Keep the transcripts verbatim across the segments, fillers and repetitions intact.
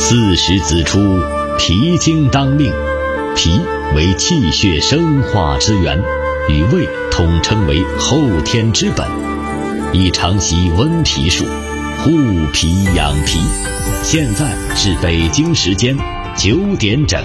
四时子出，脾经当令。脾为气血生化之源，与胃统称为后天之本，宜常习温脾术，护脾养脾。现在是北京时间九点整。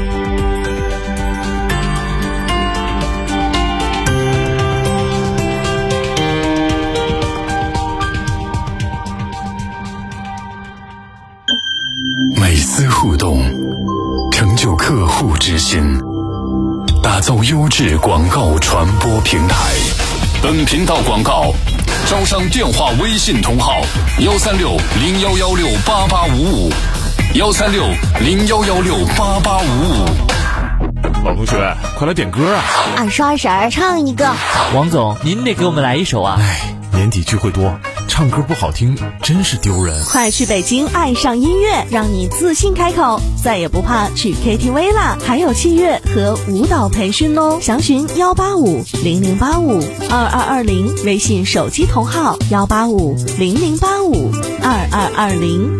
每丝互动，成就客户之心，打造优质广告传播平台。本频道广告招商电话微信同号：幺三六零幺幺六八八五五，幺三六零幺幺六八八五五。 王同学，快来点歌啊！ 二叔二婶儿唱一个。 王总，您得给我们来一首啊！ 哎，年底聚会多，唱歌不好听真是丢人。 快去北京爱上音乐，让你自信开口，再也不怕去 K T V 啦！还有器乐和舞蹈培训哦，详询幺八五零零八五二二二零，微信手机同号幺八五零零八五二二二零。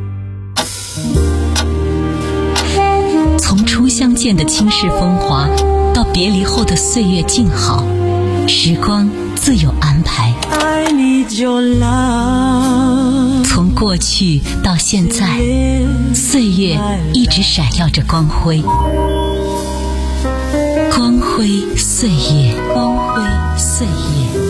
从初相见的倾世风华，到别离后的岁月静好，时光自有安排。从过去到现在，岁月一直闪耀着光辉，光辉岁月，光辉岁月。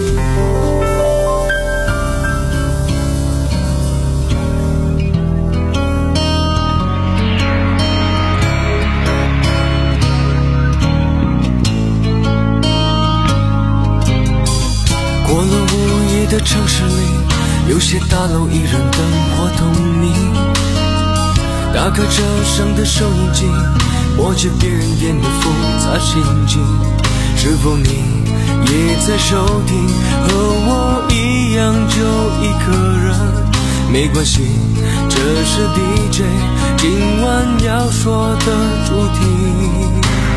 过了午夜的城市里，有些大楼依然灯火通明，打开车上的收音机，播着别人点的复杂情景。是否你也在收听，和我一样就一个人？没关系，这是 D J 今晚要说的主题。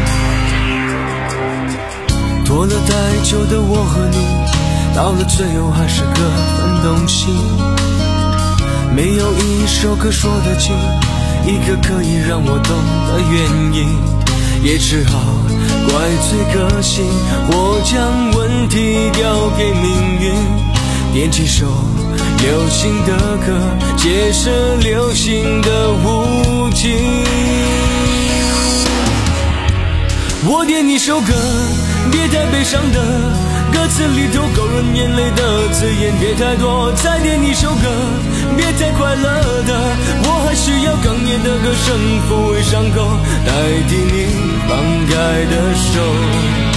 拖了太久的我和你，到了最后还是各分东西，没有一首歌说得清，一个可以让我懂的原因，也只好怪罪个性，或将问题丢给命运，点几首流行的歌，解释流行的无情。我点一首歌，别太悲伤的，歌词里头勾人眼泪的字眼别太多，再点一首歌，别太快乐的，我还需要哽咽的歌声抚慰伤口，代替你放开的手。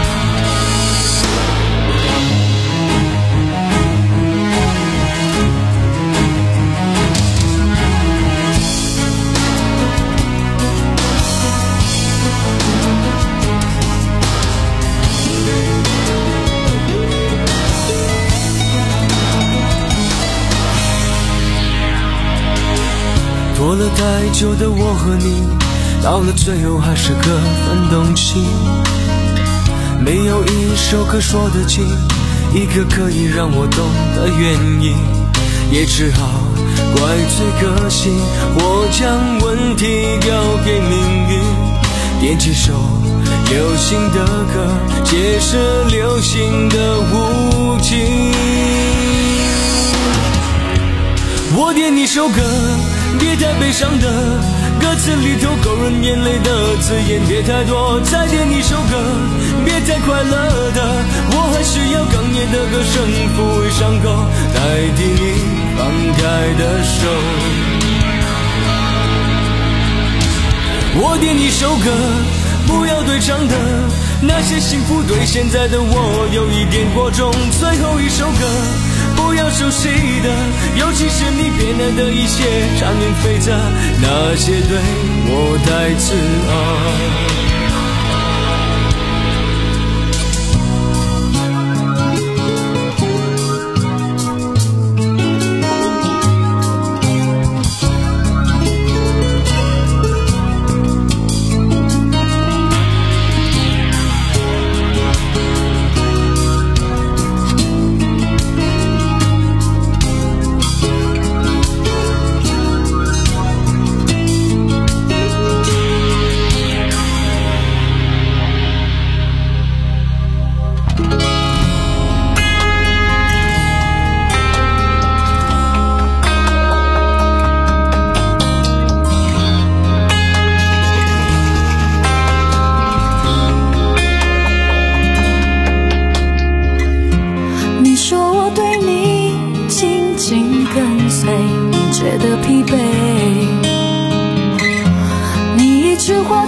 拖了太久的我和你，到了最后还是各分东西，没有一首歌说得清，一个可以让我懂的原因，也只好怪罪个性，或将问题丢给命运，点几首流行的歌，解释流行的无情。我点一首歌，别太悲伤的，歌词里头勾人眼泪的字眼别太多，再点一首歌，别太快乐的，我还需要哽咽的歌声抚慰伤口，代替你放开的手。我点一首歌，不要对唱的，那些幸福对现在的我有一点过重，最后一首歌不要熟悉的，尤其是你变来的一些缠绵悱恻，那些对我太刺耳。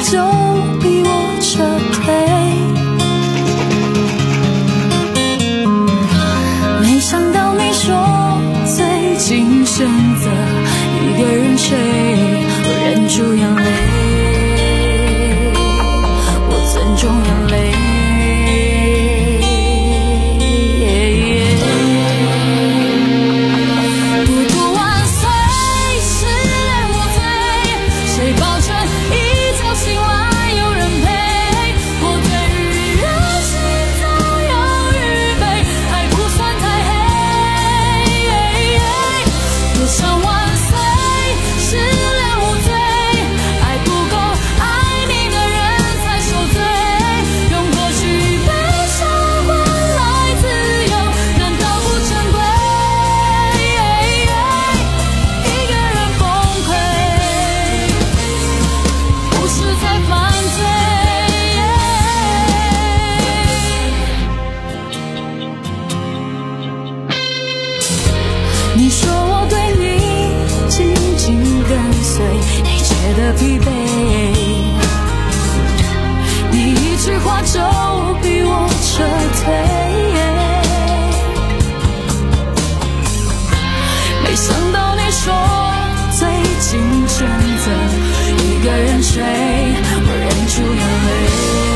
就逼我撤退。没想到你说最近选择一个人睡，我忍住眼泪，我尊重眼泪。你说我对你紧紧跟随，一切的疲惫，你一句话就逼我撤退。没想到你说最近选择一个人睡，我忍住眼泪。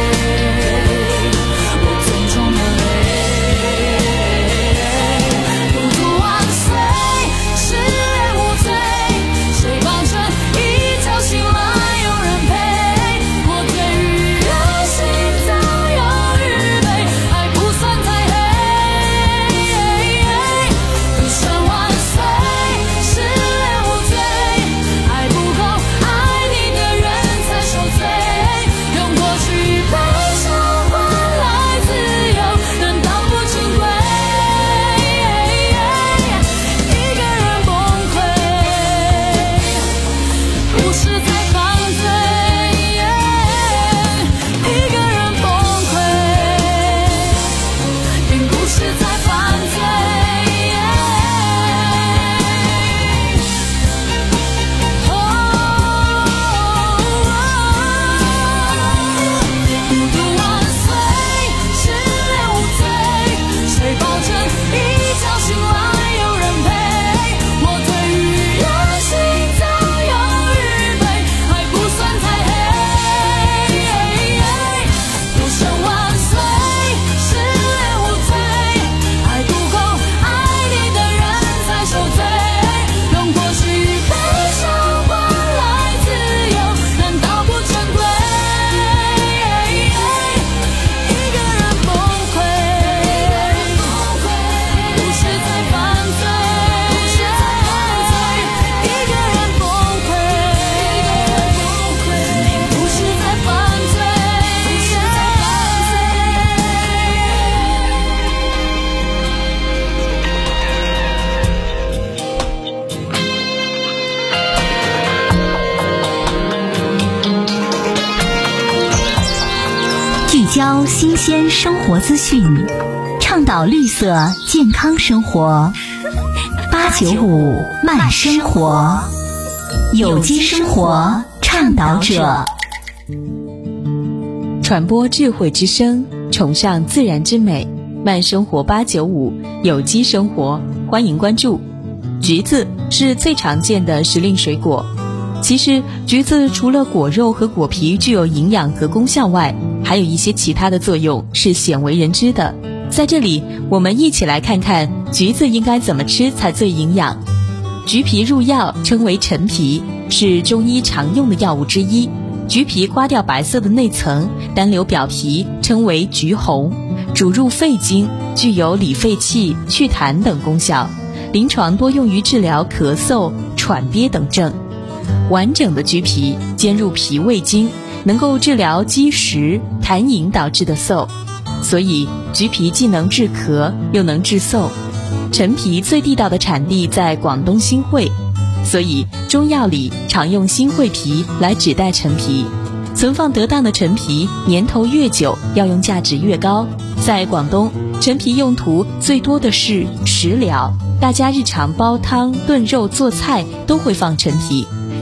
聚焦新鲜生活资讯，倡导绿色健康生活。八九五慢生活，有机生活倡导者， 传播智慧之声，崇尚自然之美。慢生活八九五，有机生活，欢迎关注。橘子是最常见的时令水果。其实橘子除了果肉和果皮具有营养和功效外，还有一些其他的作用是鲜为人知的。在这里我们一起来看看橘子应该怎么吃才最营养。橘皮入药，称为陈皮，是中医常用的药物之一。橘皮刮掉白色的内层，单留表皮，称为橘红，煮入肺经，具有理肺气、祛痰等功效，临床多用于治疗咳嗽、喘憋等症。完整的橘皮煎入脾胃经，能够治疗积食、痰饮导致的嗽，所以橘皮既能治咳又能治嗽。陈皮最地道的产地在广东新会，所以中药里常用新会皮来指代陈皮。存放得当的陈皮年头越久，药用价值越高。在广东，陈皮用途最多的是食疗，大家日常煲汤、炖肉、做菜都会放陈皮。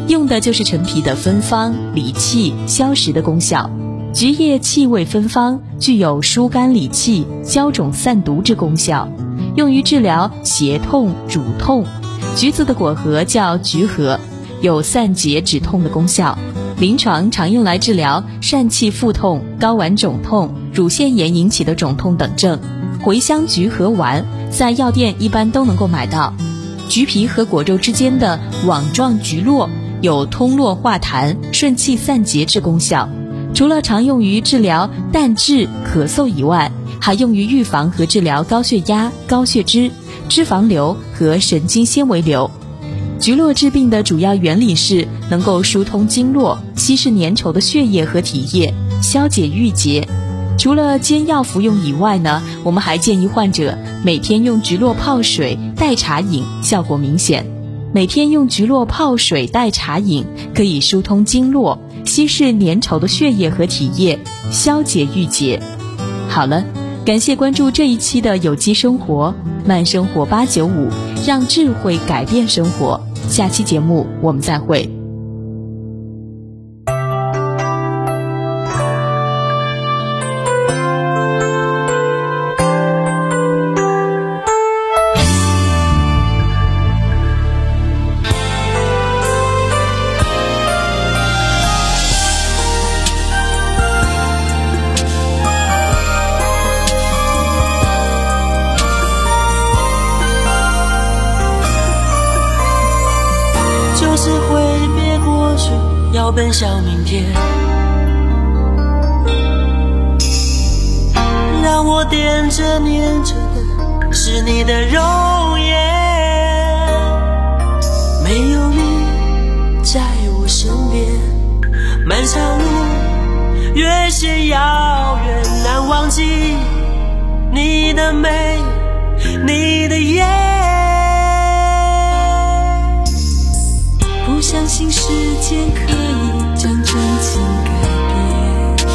用的就是陈皮的芬芳、理气、消食的功效。菊叶气味芬芳，具有疏肝理气、消肿散毒之功效，用于治疗胁痛、乳痛。橘子的果核叫橘核，有散结止痛的功效，临床常用来治疗疝气腹痛、睾丸肿痛、乳腺炎引起的肿痛等症。茴香橘核丸在药店一般都能够买到。橘皮和果肉之间的网状橘络有通络化痰、顺气散结之功效，除了常用于治疗淡质、咳嗽以外，还用于预防和治疗高血压、高血脂、脂肪瘤和神经纤维瘤。橘络治病的主要原理是能够疏通经络，稀释粘稠的血液和体液，消解郁结。除了煎药服用以外呢，我们还建议患者每天用橘络泡水代茶饮，效果明显。每天用橘络泡水代茶饮，可以疏通经络，稀释粘稠的血液和体液，消解郁结。好了，感谢关注这一期的有机生活慢生活八九五，让智慧改变生活。下期节目我们再会。 就是挥别过去，要奔向明天。让我惦着念着的是你的容颜，没有你在我身边，漫长路越显遥远，难忘记你的美，你的眼。不相信时间可以将真情改变，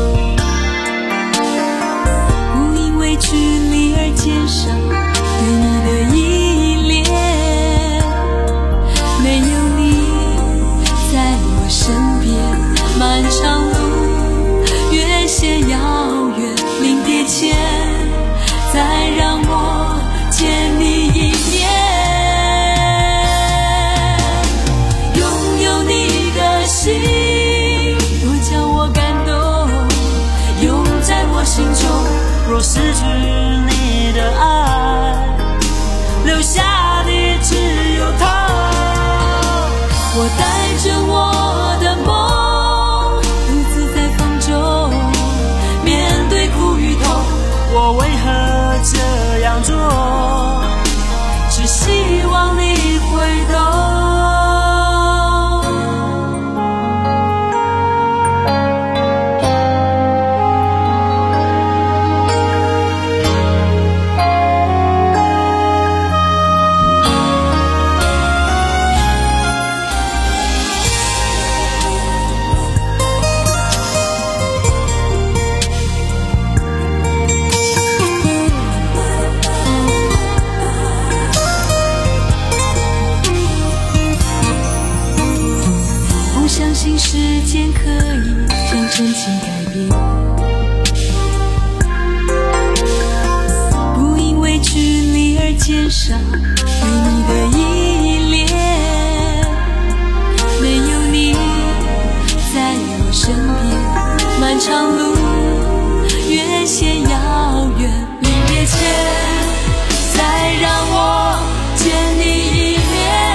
不因为距离而减少对你的依恋，没有你在我身边，漫长路越显遥远，临别前再让我见你一面。心若将我感动，永在我心中。若失去你的爱，留下的只有痛。我带着我的梦，独自在风中面对苦与痛。我为何这样做？只希望你会懂。相信时间可以将真情改变，不因为距离而减少对你的依恋，没有你在我身边，漫长路越显遥远，临别前再让我见你一面。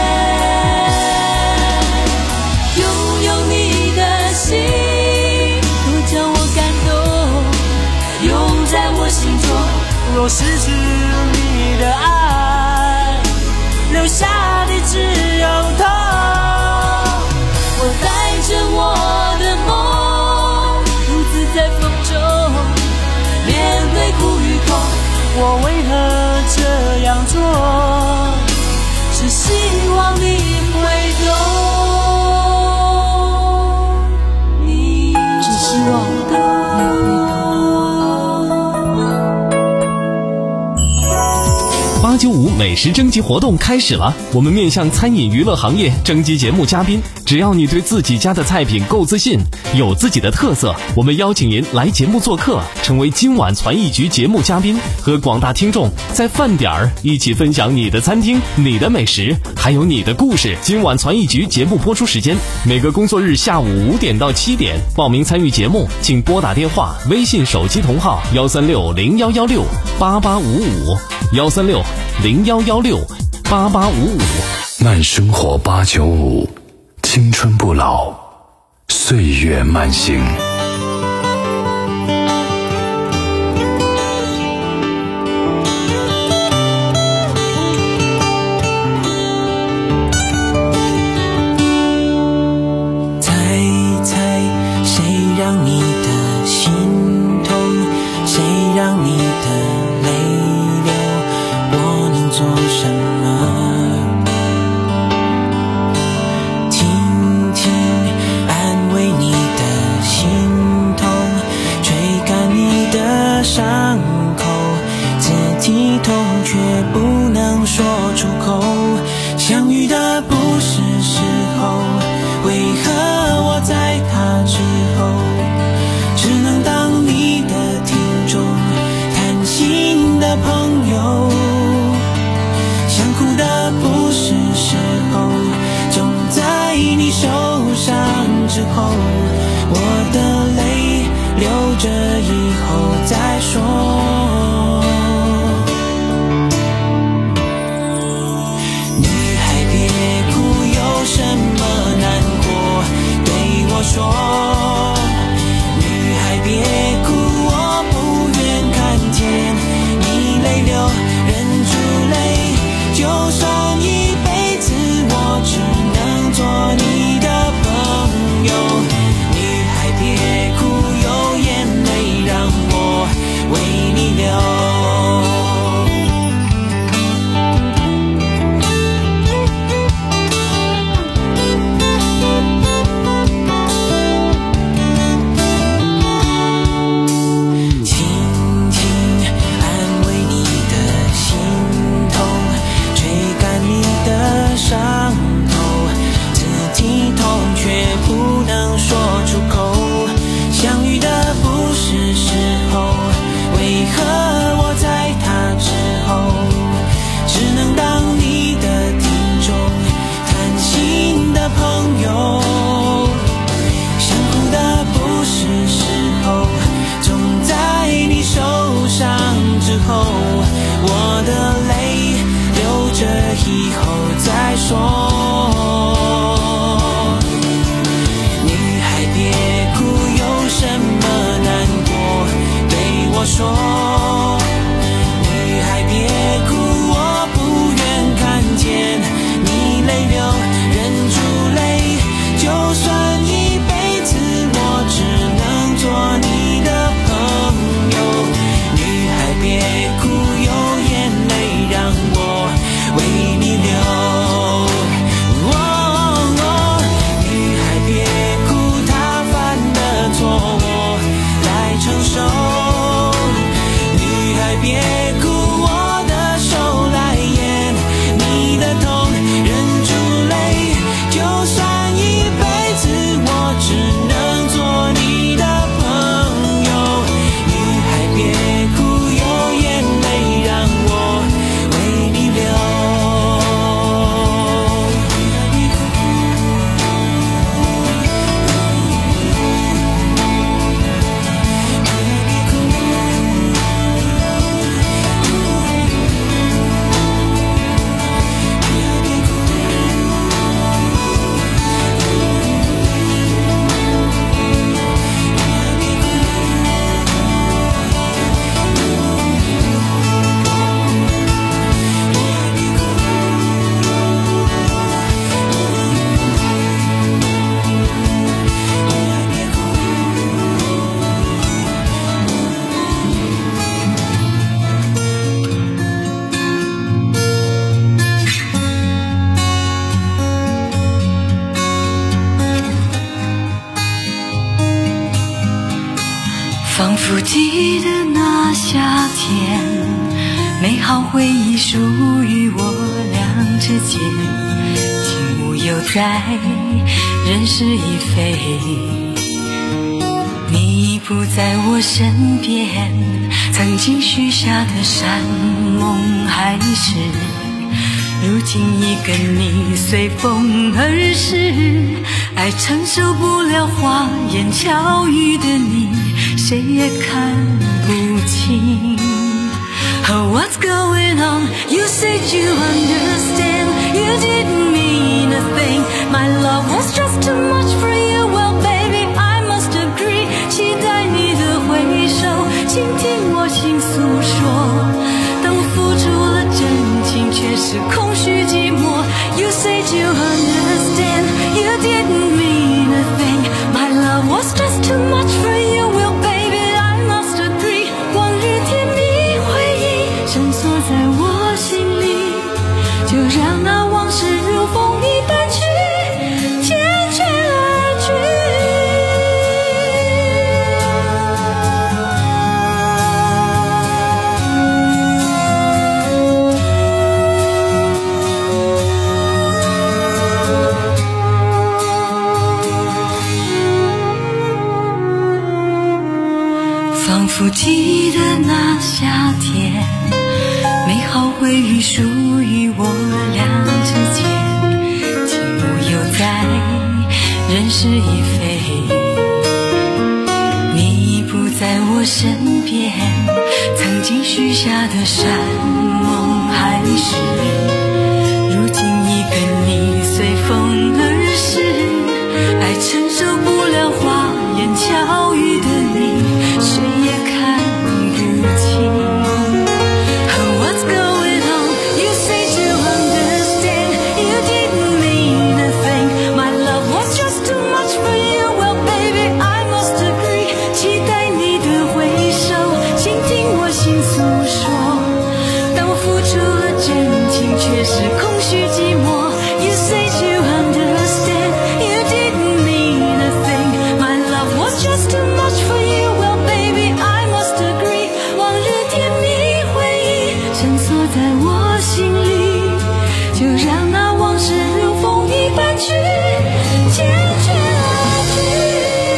若失去你的爱，留下的只有痛。我带着我的梦，独自在风中面对苦与痛。我为何这样做？只希望你会懂，你只希望你会懂。 八九九五美食征集活动开始了，我们面向餐饮娱乐行业征集节目嘉宾，只要你对自己家的菜品够自信，有自己的特色，我们邀请您来节目做客，成为今晚传艺局节目嘉宾，和广大听众在饭点儿一起分享你的餐厅、你的美食，还有你的故事。今晚传艺局节目播出时间每个工作日下午五点到七点，报名参与节目请拨打电话、微信手机同号幺三六零幺幺六八八五五幺三六零幺幺六八八五五。 慢生活八九五，青春不老，岁月慢行。 仿佛记得那夏天， 美好回忆属于我俩之间，景物犹在，人事已非，你不在我身边，曾经许下的山盟海誓，如今已跟你随风而逝，爱承受不了花言巧语的你，谁也看不清。Oh, what's going on? You said you understand, you didn't mean a thing. My love was just too much for you. Well, baby, I must agree. 期待你的回首，倾听我倾诉说。当我付出了真情，却是空虚寂寞。You said you understand, you didn't mean a thing. My love was just too much for you. Well, baby, I must agree. 往日甜蜜回忆深锁在我心里，就让那往事如风一般去缱绻而去。仿佛记得那夏天，美好回忆属于我俩之间，景物犹在，人事已非，你不在我身边，曾经许下的山盟海誓，如今已跟你随风而逝，爱承受不了花言巧语的你，谁也看不清。What's going on? You said you understand, you didn't mean a thing. My love was just too much for you. Well, baby, I must agree. 期待你的回首，倾听我心诉说。当我付出了真情，却是空虚寂寞。You said you understand, you didn't mean a thing. My love was just too much for you. Well, baby, I must agree. 往日甜蜜回忆深锁在我心里，就让那往事如风一般去缱绻而去。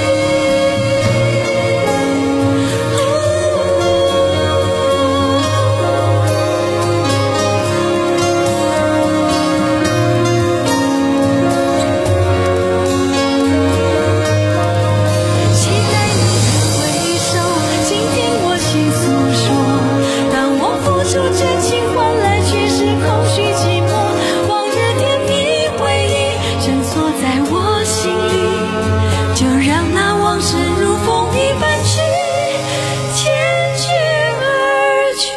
期待你的回首，倾听我心诉说。当我付出真情，换来却是空虚寂寞。往日甜蜜回忆深锁在我心里，就让那往事如风一般去缱绻而去。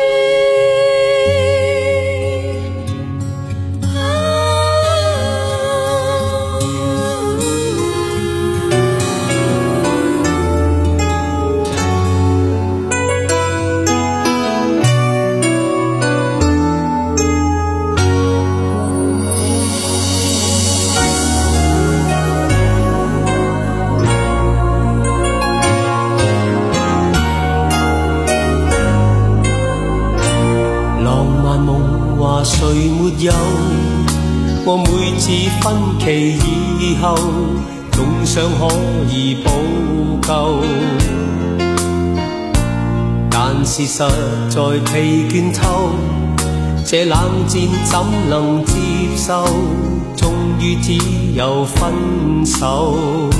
浪漫夢話誰沒有？我每次分期以後，總想可以補救，但是實在疲倦透，這冷戰怎能接受？終於只有分手。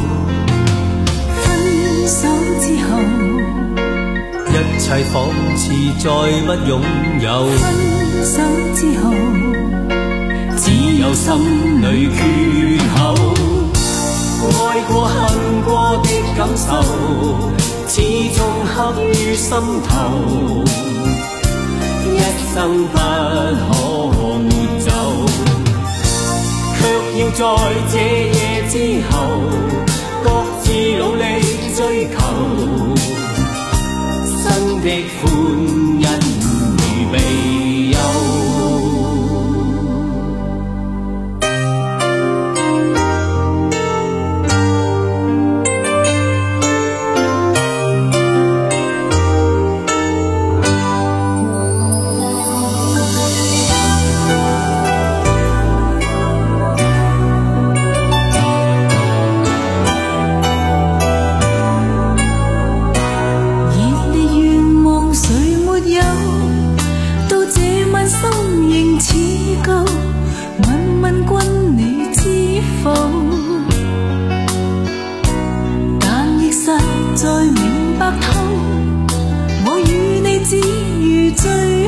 分手之後， 一切仿似再不擁有。 分手之後， 只有心裏缺口。愛過恨過的感受，始終刻於心頭，一生不可抹走。卻要在這夜之後，各自努力追求。新的歡欣如未有。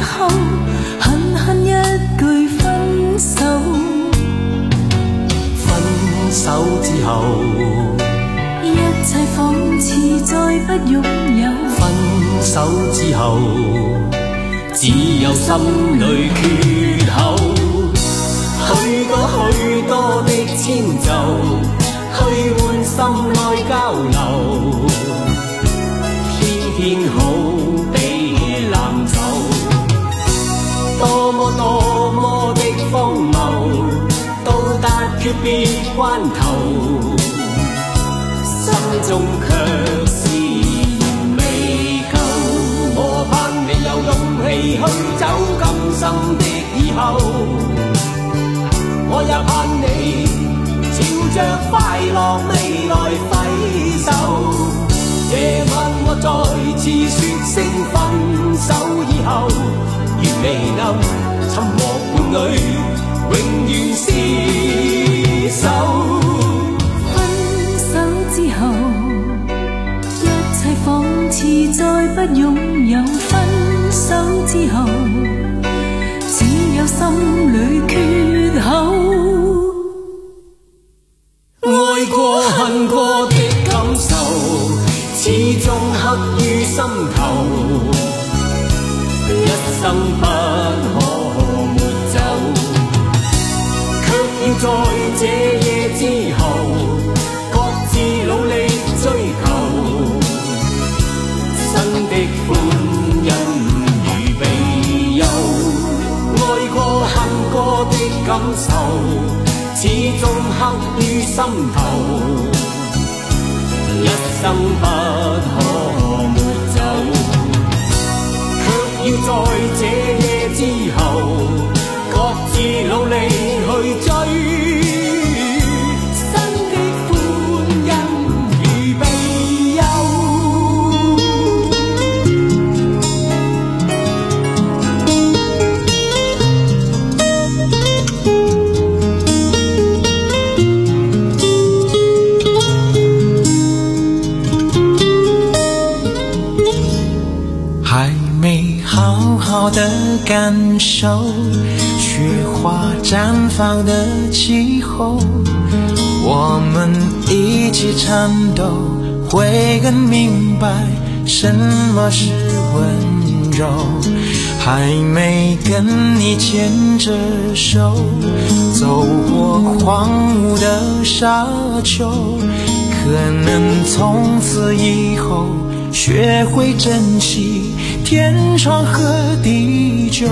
後，狠狠一句分手。 分手之後， 一切仿似再不擁有。 分手之後，只有心裏缺口。許多許多的遷就，去換心內交流，偏偏好比冷酒。多麼多麼的荒謬，到達訣別關頭，心中卻是未夠。我盼你有勇氣去走今生的以後，我也盼你朝着快樂未來揮手。夜晚我再次說聲分手以後，月微暗，沉默伴侶永遠廝守。 分手之後，一切仿似再不擁有。分手之後，只有心裏缺口。 愛過恨過的感受，始終刻於心頭，一生不可抹走。卻要在這夜之後，各自努力追求，新的歡欣如備憂。愛過恨過的感受，始終刻於心頭，一生不可抹走。卻要在這夜之後，各自努力去追，新的歡欣如備憂。 好的感受，雪花绽放的气候，我们一起颤抖，会更明白什么是温柔。还没跟你牵着手，走过荒芜的沙丘，可能从此以后学会珍惜天长和地久。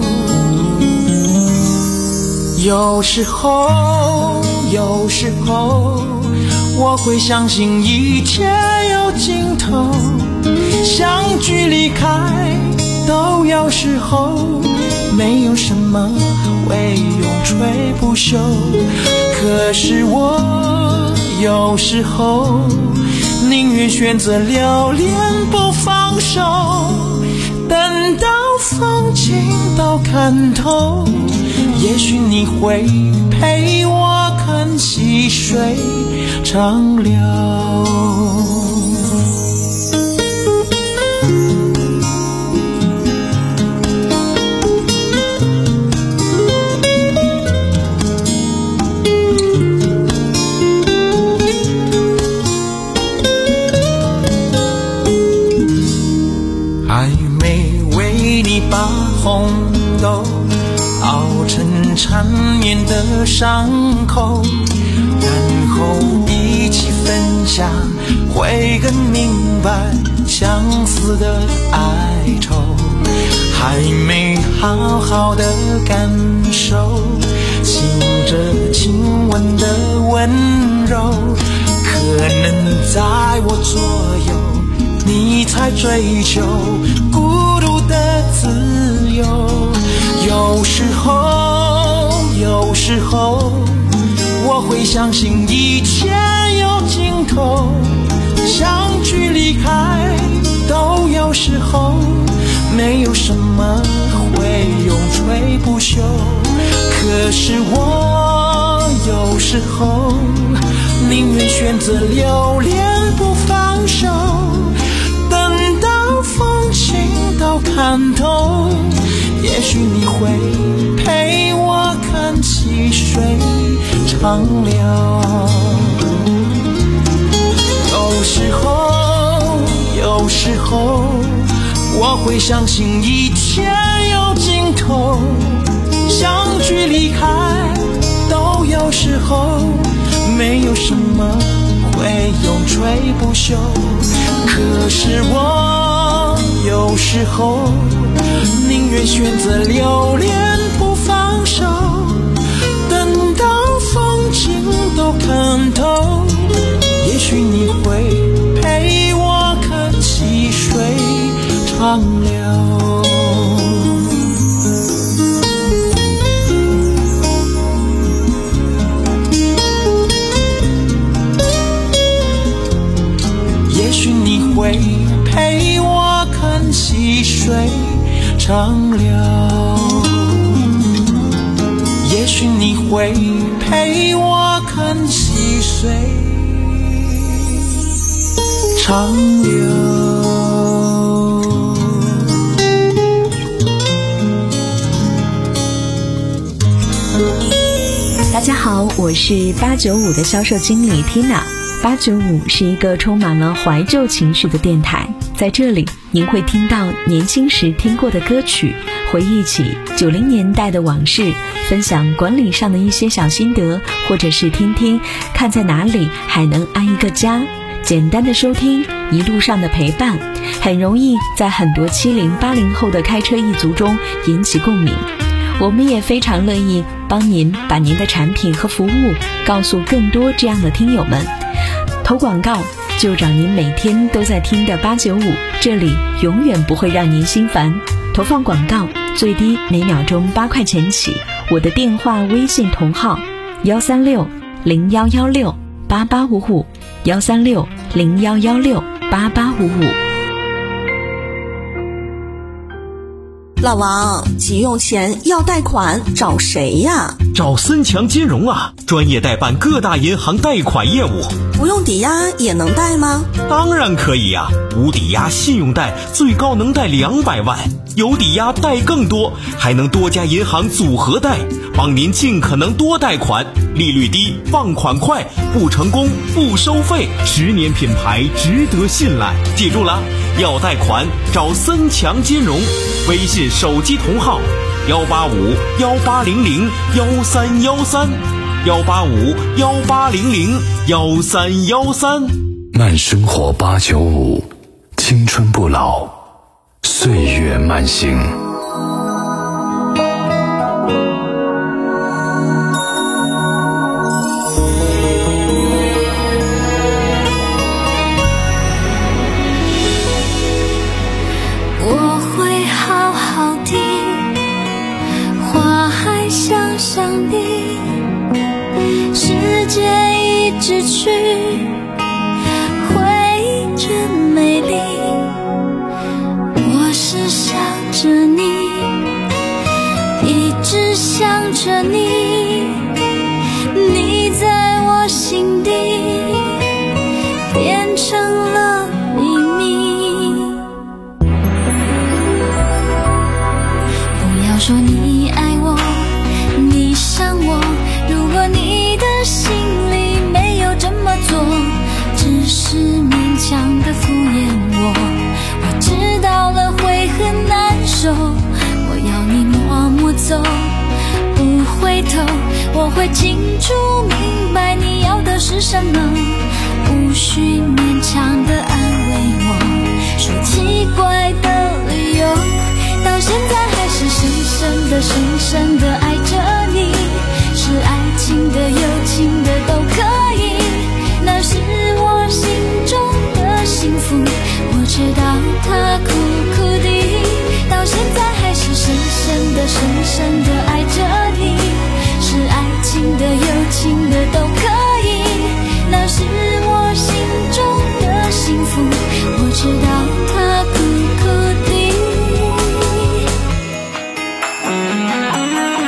有时候有时候我会相信一切有尽头，相聚离开都有时候，没有什么会永垂不朽。可是我有时候宁愿选择留恋不放手，等到风景都看透，也许你会陪我看细水长流。把红豆熬成缠绵的伤口，然后一起分享，会更明白相思的哀愁。还没好好的感受，醒着亲吻的温柔，可能在我左右，你才追求孤独的自由。有时候有时候我会相信一切有尽头，相聚离开都有时候，没有什么会永垂不朽。可是我有时候宁愿选择留恋不放手，等到风景都看透， 也许你会陪我看细水长流。有时候有时候我会相信一切有尽头，相聚离开都有时候，没有什么会永垂不朽。可是我有时候宁愿选择留恋不放手，等到风景都看透，也许你会陪我看细水长流。也许你会陪我看细水长流，也许你会陪我看细水长流。 大家好，我是八九五的销售经理 Tina。八九五是一个充满了怀旧情绪的电台，在这里您会听到年轻时听过的歌曲，回忆起九零年代的往事，分享管理上的一些小心得，或者是听听看在哪里还能安一个家。简单的收听，一路上的陪伴，很容易在很多七零八零后的开车一族中引起共鸣。我们也非常乐意帮您把您的产品和服务告诉更多这样的听友们。投广告就找您每天都在听的八九五，这里永远不会让您心烦。投放广告最低每秒钟八块钱起，我的电话微信同号幺三六零幺幺六八八五五，幺三六零幺幺六八八五五。 老王，急用钱要贷款找谁呀？ 找森强金融啊，专业代办各大银行贷款业务。 不用抵押也能贷吗？ 当然可以呀、啊，无抵押信用贷最高能贷两百万，有抵押贷更多，还能多家银行组合贷，帮您尽可能多贷款，利率低，放款快，不成功不收费，十年品牌值得信赖。记住了，要贷款找森强金融，微信手机同号幺八五幺八零零幺三幺三，幺八五幺八零零幺三幺三。 慢生活八九五，青春不老，岁月慢行。 我会好好的，花还香香的，时间一直去，回忆真美丽。我是想着你，一直想着你，你在我心底变成了秘密。不要说你爱我，你想我，如果你的心里没有这么做，只是勉强的敷衍我，我知道了会很难受。我要你默默走，不回头，我会清楚明白你要的是什么，无需勉强的安慰我，说奇怪的理由，到现在还是深深的深深的爱着你，是爱情的友情的都可以，那是我心中的幸福，我知道它苦苦的，到现在还是深深的深深的爱着你，是爱情的友情的都可以，那是我心中的幸福，我知道它苦苦的。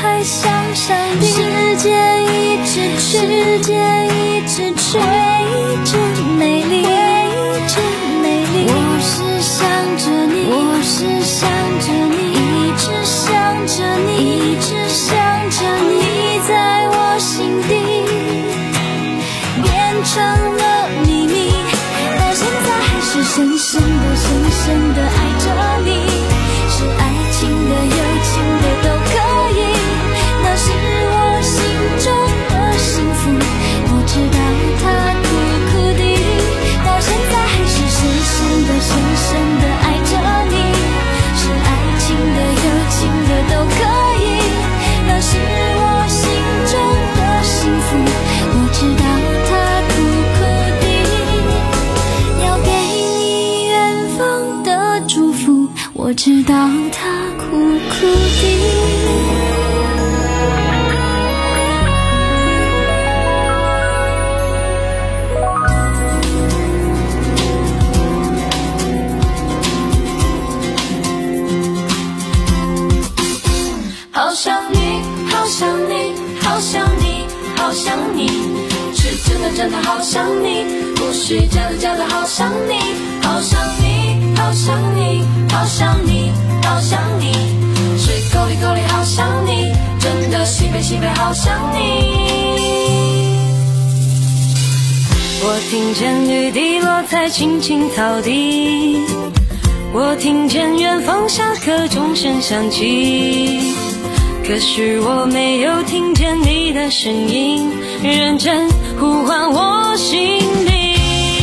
还向上顶，时间一直去，时间一直去，一直美丽，一直美丽。我是想着你，我是想着你，一直想着你，一直想着你，在我心底变成了秘密，到现在还是深深的深深的爱着你，是爱情的有情的都可以，那是我心中的幸福，我知道它苦苦的，到现在还是深深的深深的爱着你，是爱情的有情的都可以，那是我心中的幸福，我知道它苦苦的，要给你远方的祝福，我知道它苦苦的。好想你，好想你，好想你，好想你，是真的真的好想你，不是假的假的好想你，好想你，好想你，好想你，好想你，是够力够力好想你，真的西北西北好想你。我听见雨滴落在青青草地，我听见远方下课钟声响起，可是我没有听见你的声音，认真呼唤我心里。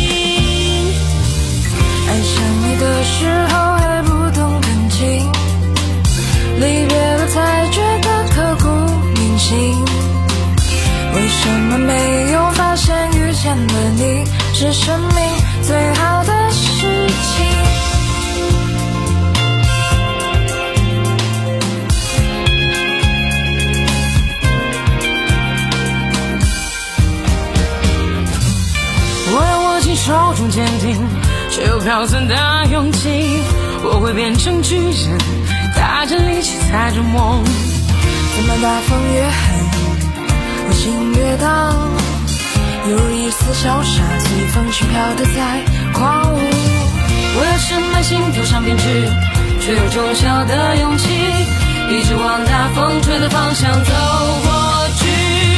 爱上你的时候还不懂感情，离别了才觉得刻骨铭心，为什么没有发现遇见了你是生命最好的事情。手中坚定却又飘散的勇气，我会变成巨人，带着力气踩着梦，怎么大风越狠我心越荡，有一丝潇洒随风去飘得再狂舞，我要深埋心头上编织却有种小的勇气，一直往大风吹的方向走过去。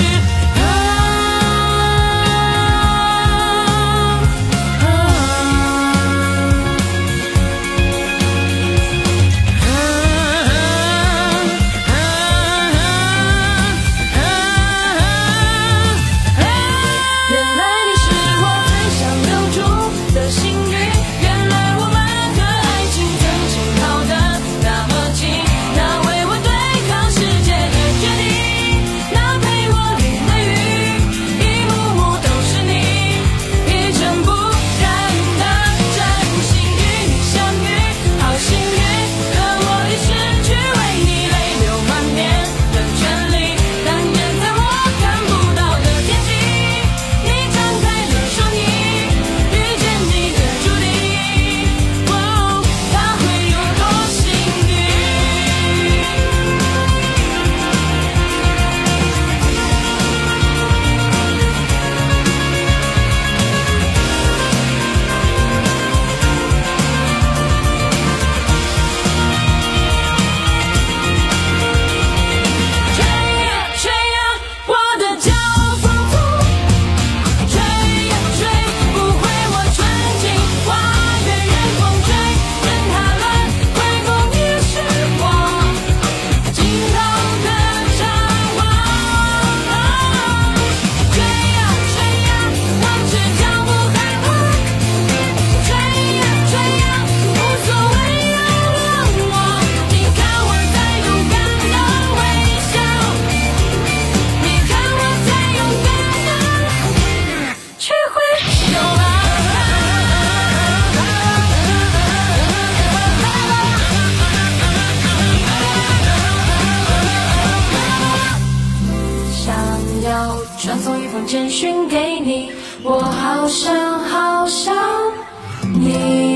简讯给你，我好想好想你。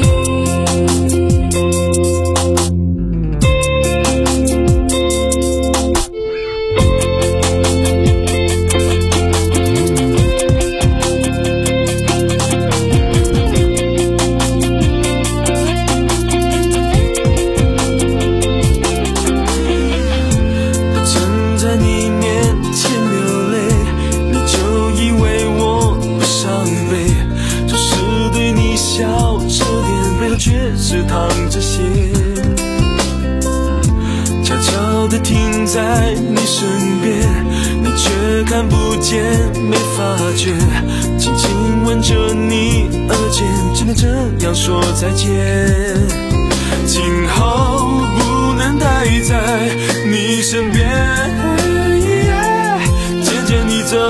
没发觉，轻轻吻着你耳尖，只能这样说再见。今后不能待在你身边，渐渐地走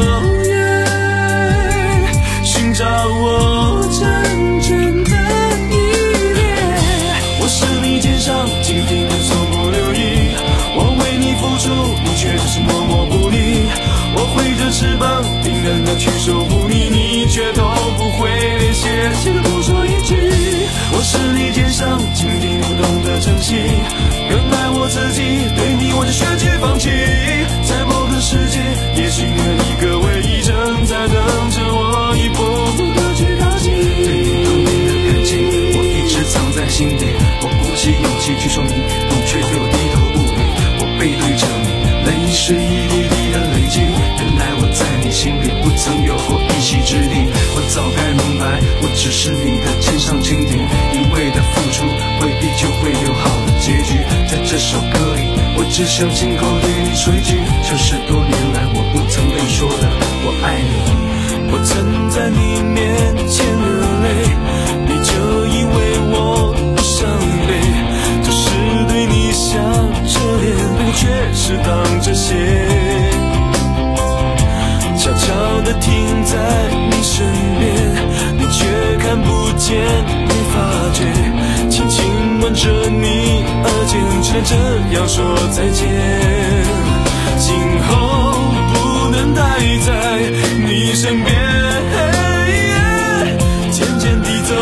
远，寻找我真正的依恋。我是你肩上蜻蜓，从不留意，我为你付出，你却只是默默不理。我挥着翅膀，冰冷的去守护你，你却都不会连谢谢的不说一句。我是你肩上蜻蜓，不懂得珍惜，更爱我自己，对你我就选举放弃。在某个世界，也许有一个唯一正在等着我，一步步的去靠近。对你当年的感情，我一直藏在心底，我鼓起勇气去说明，你却对我低头不理。我背对着你，泪水一滴滴的累积，原来我在你心里不曾有过一席之地。我早该明白，我只是你的肩上蜻蜓，一味的付出，未必就会有好的结局。在这首歌里，我只想亲口对你说一句，这是多年来我不曾跟你说的我爱你。我曾在你面前流泪，你就以为我不伤悲，这是对你笑着脸背，却是当着血，悄悄地停在你身边，你却看不见没发觉，轻轻吻着你耳尖，只能这样说再见。今后不能待在你身边，渐渐地走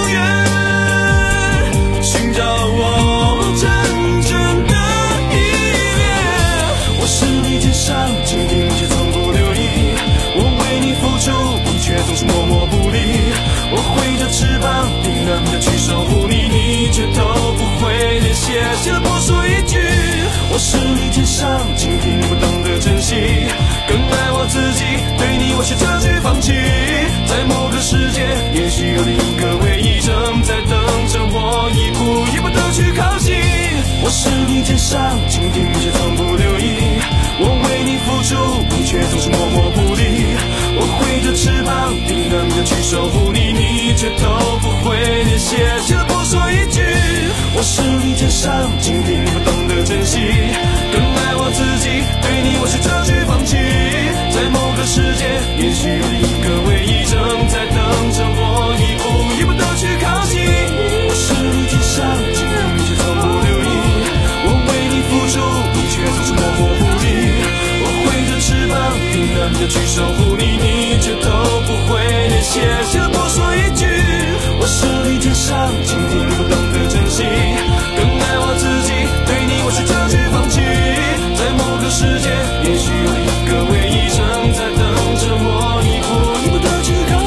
远，寻找我真正的依恋。我是你肩上蜻蜓，却从不留意，我为你付出，你却总是默默不理。我挥着翅膀，冰冷的去守护你，你却都不会连谢谢的不说一句。我是你肩上蜻蜓，不懂得珍惜，更爱我自己，对你我却这句放弃。在某个世界，也许有另一个唯一正在等着我，一步一步的去靠近。我是你肩上蜻蜓，却从不留意，我为你付出，你却总是默默不理。我挥着翅膀，冰冷的去守护你，你却都不会连谢谢的不说一句。我是你肩上蜻蜓，不懂得珍惜，更爱我自己，对你我却这句放弃。在某个世界，也许有一个唯一正在等着我，一步一步的去靠近。我是你肩上蜻蜓，却从不留意，我为你付出，你却总是默默不理。我挥着翅膀，冰冷的去守护你，你却都不会连谢谢的不说一句。我是你肩上蜻蜓，不懂得珍惜，更爱我自己，对你我却这句放弃。在某个世界，也许有一个唯一正在等着我，一步一步的去靠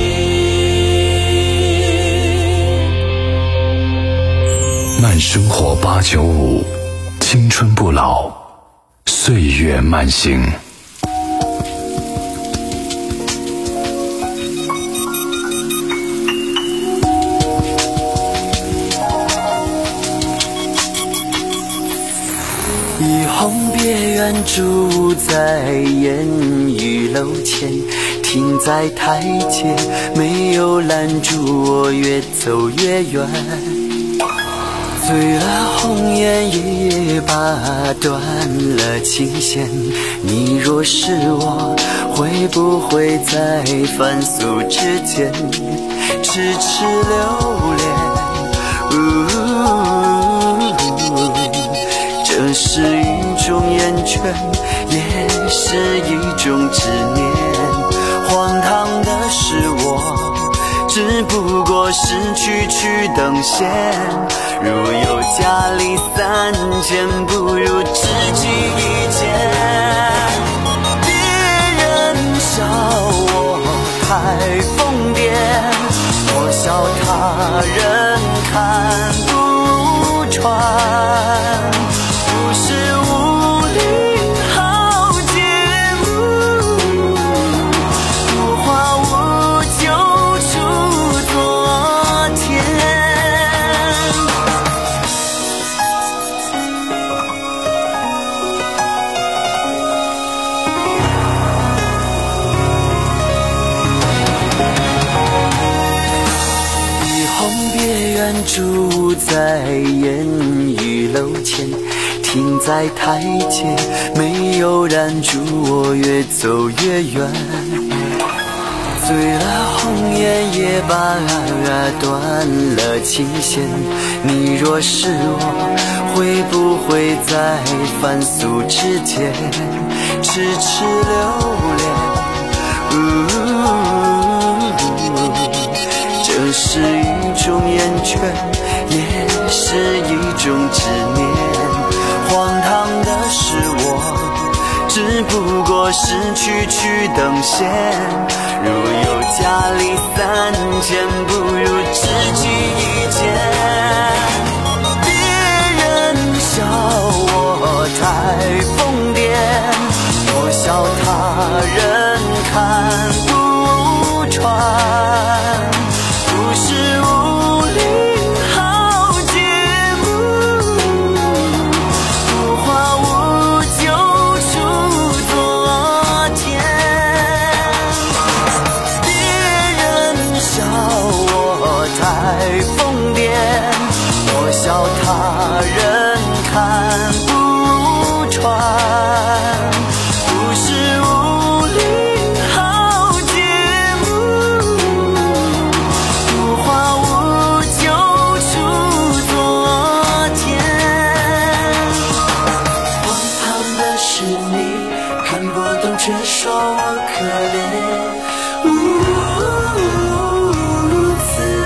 近。 慢生活八九五，青春不老，岁月慢行。 以后别远住在烟雨楼前，停在台阶，没有拦住我越走越远。醉了红颜也把断了琴弦，你若是我，会不会在凡俗之间痴痴留恋？这是一种厌倦，也是一种执念。荒唐的是我，只不过是区区等闲。如有家里三千，不如知己一见。别人笑我太疯癫，我笑他人看不穿。不是无理豪杰，无话无酒出昨天。 住在烟雨楼前，停在台阶，没有拦住我越走越远。醉了红颜也罢，断了琴弦，你若是我，会不会在凡俗之间痴痴留恋？这是一种厌倦，也是一种执念。荒唐的是我，只不过是区区等闲。如有家里三千，不如知己一见。别人笑我太疯癫，我笑他人看不穿。不是无理好节目，无话无酒出昨天。别人笑我太疯癫，我笑他人看不穿。不是无理好节目，无话无酒出昨天。荒唐的是你看不懂，却说我可怜，如此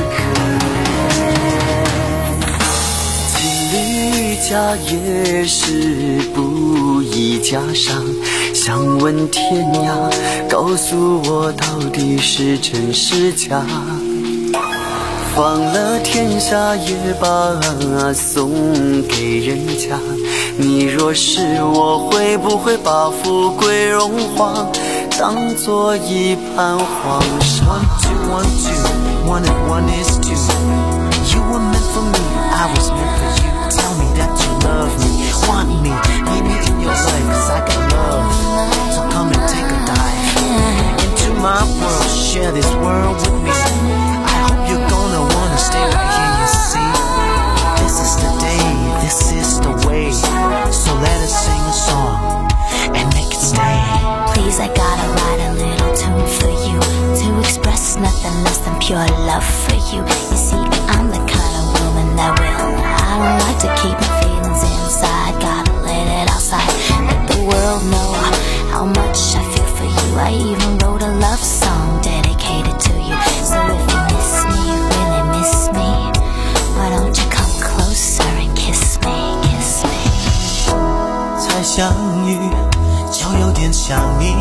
可怜。情侣家也是不易加上，想问天涯，告诉我到底是真是假。放了天下也罢，送给人家。你若是我，会不会把富贵荣华当作一盘黄沙？ One two one two, one and one is two. You were meant for me, I was meant for you. Tell me that you love me, want me, need me in your life, 'cause I got love. So come and take a dive into my world, share this world with me. I hope you're gonna wanna stay right here, you see. This is the day, this is the way. So let us sing a song and make it stay. Please, I gotta write a little tune for you to express nothing less than pure love for you. You see, I'm the kind of woman that will. I don't like to keep my feelings inside. Gotta let it outside. Let the world know how much I feel for you. I even wrote a love song dedicated to you. So if you miss me, really miss me, why don't you come closer and kiss me, kiss me? 才相遇就有点想你，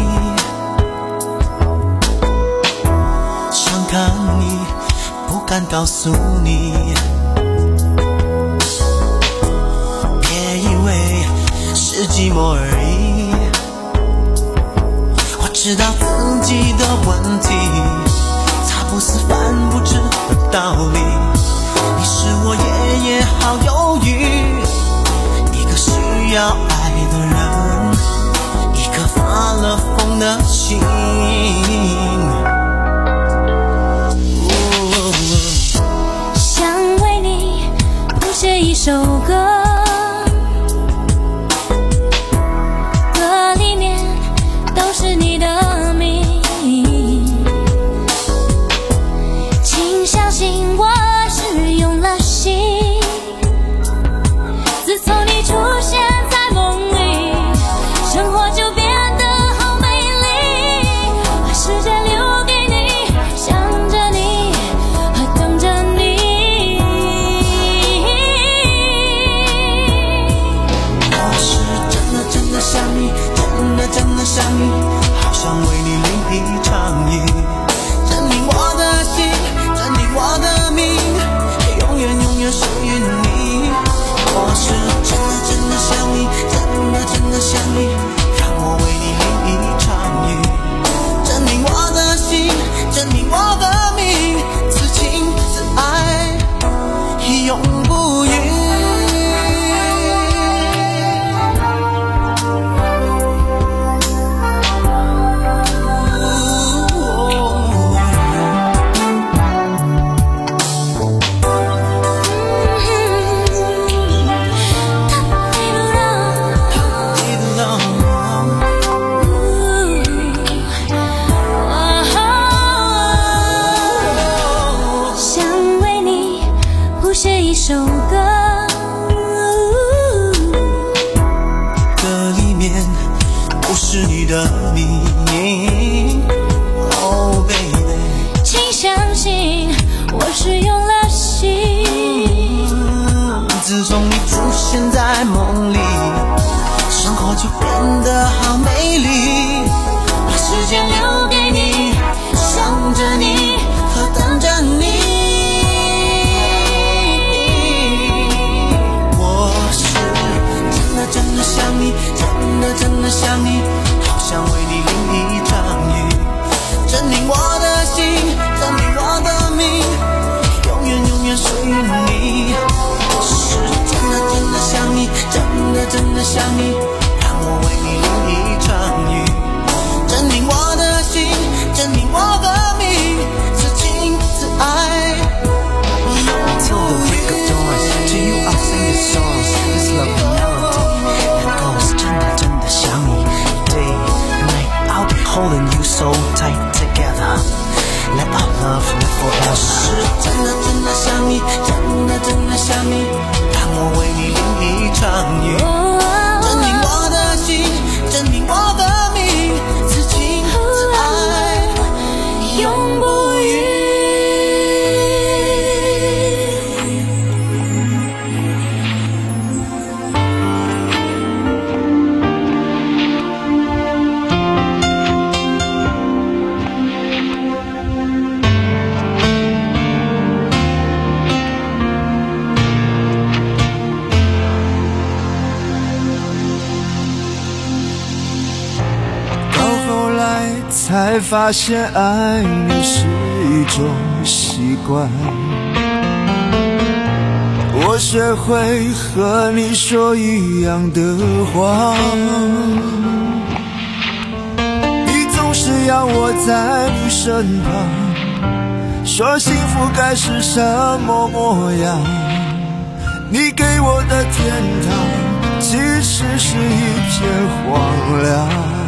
想看你，不敢告诉你。别以为是寂寞而已，我知道自己的问题，它不是犯不着的道理。你是我夜夜好忧郁，一个需要爱的人，一颗发了疯的心。 想为你谱写一首歌，歌里面都是你的名，请相信我是用了心。自从你出现在梦里，生活就变得好美丽。我 hold tight together. Let our love live forever. 是真的真的想你，真的真的想你，让我为你淋一场雨，证明我的心，证明我的命，此情此爱永不渝。才发现爱你是一种习惯，我学会和你说一样的话，你总是要我在你身旁，说幸福该是什么模样，你给我的天堂其实是一片荒凉。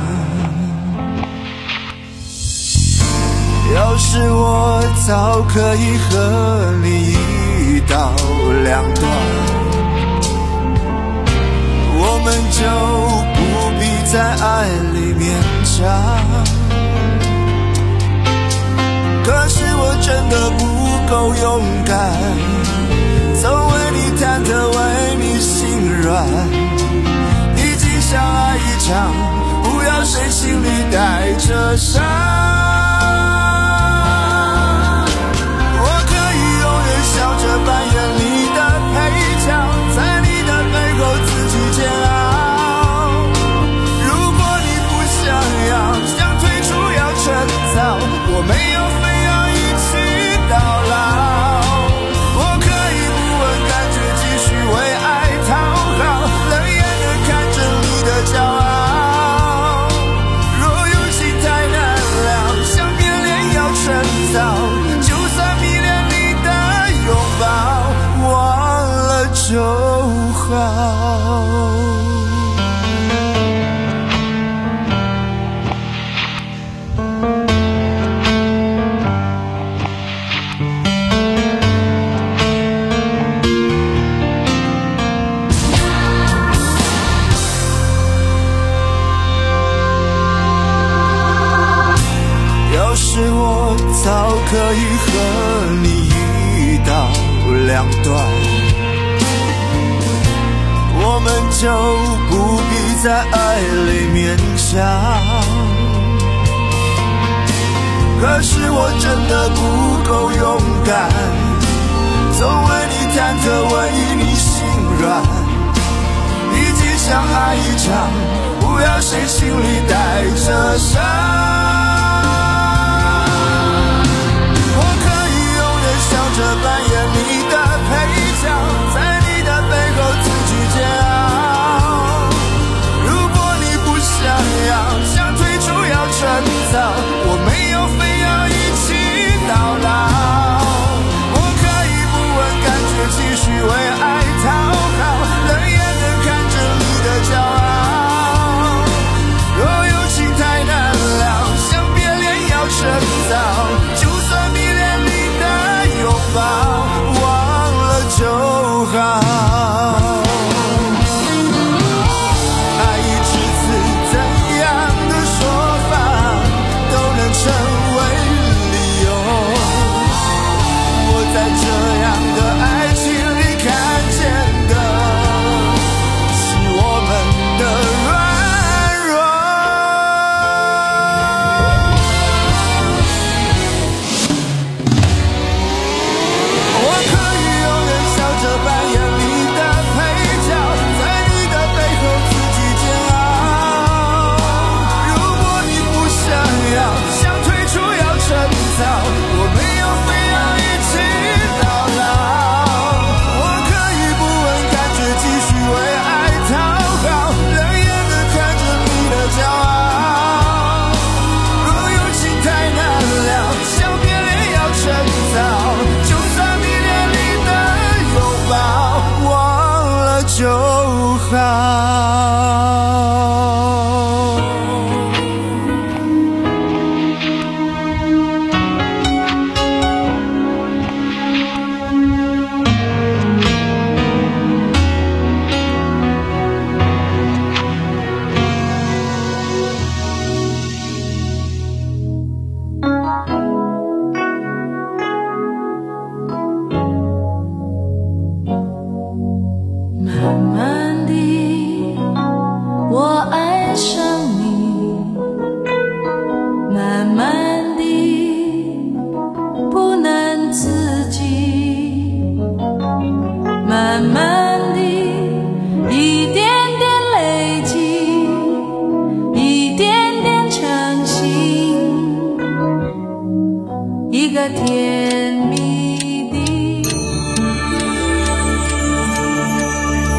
要是我早可以和你一刀两断，我们就不必在爱里勉强。可是我真的不够勇敢，总为你忐忑，为你心软。已经相爱一场，不要谁心里带着伤。笑着扮演你的配角，在你的背后自己煎熬。如果你不想要，想退出要趁早，我没有非要一起到老。我可以不问感觉，继续为爱讨好，冷眼地看着你的骄傲。若有情太难了，想变脸要趁早，就算迷恋拥抱，忘了就好。要是我早可以和你一刀两断，我们就不必在爱里勉强。可是我真的不够勇敢，总为你忐忑，为你心软。已经相爱一场，不要谁心里带着伤。笑着扮演你的配角，在你的背后自己煎熬。如果你不想要，想退出要趁早，我没有非要一起到老。我可以不问感觉，继续为爱讨好，冷眼地看着你的骄傲。若有情太难了，想一个甜蜜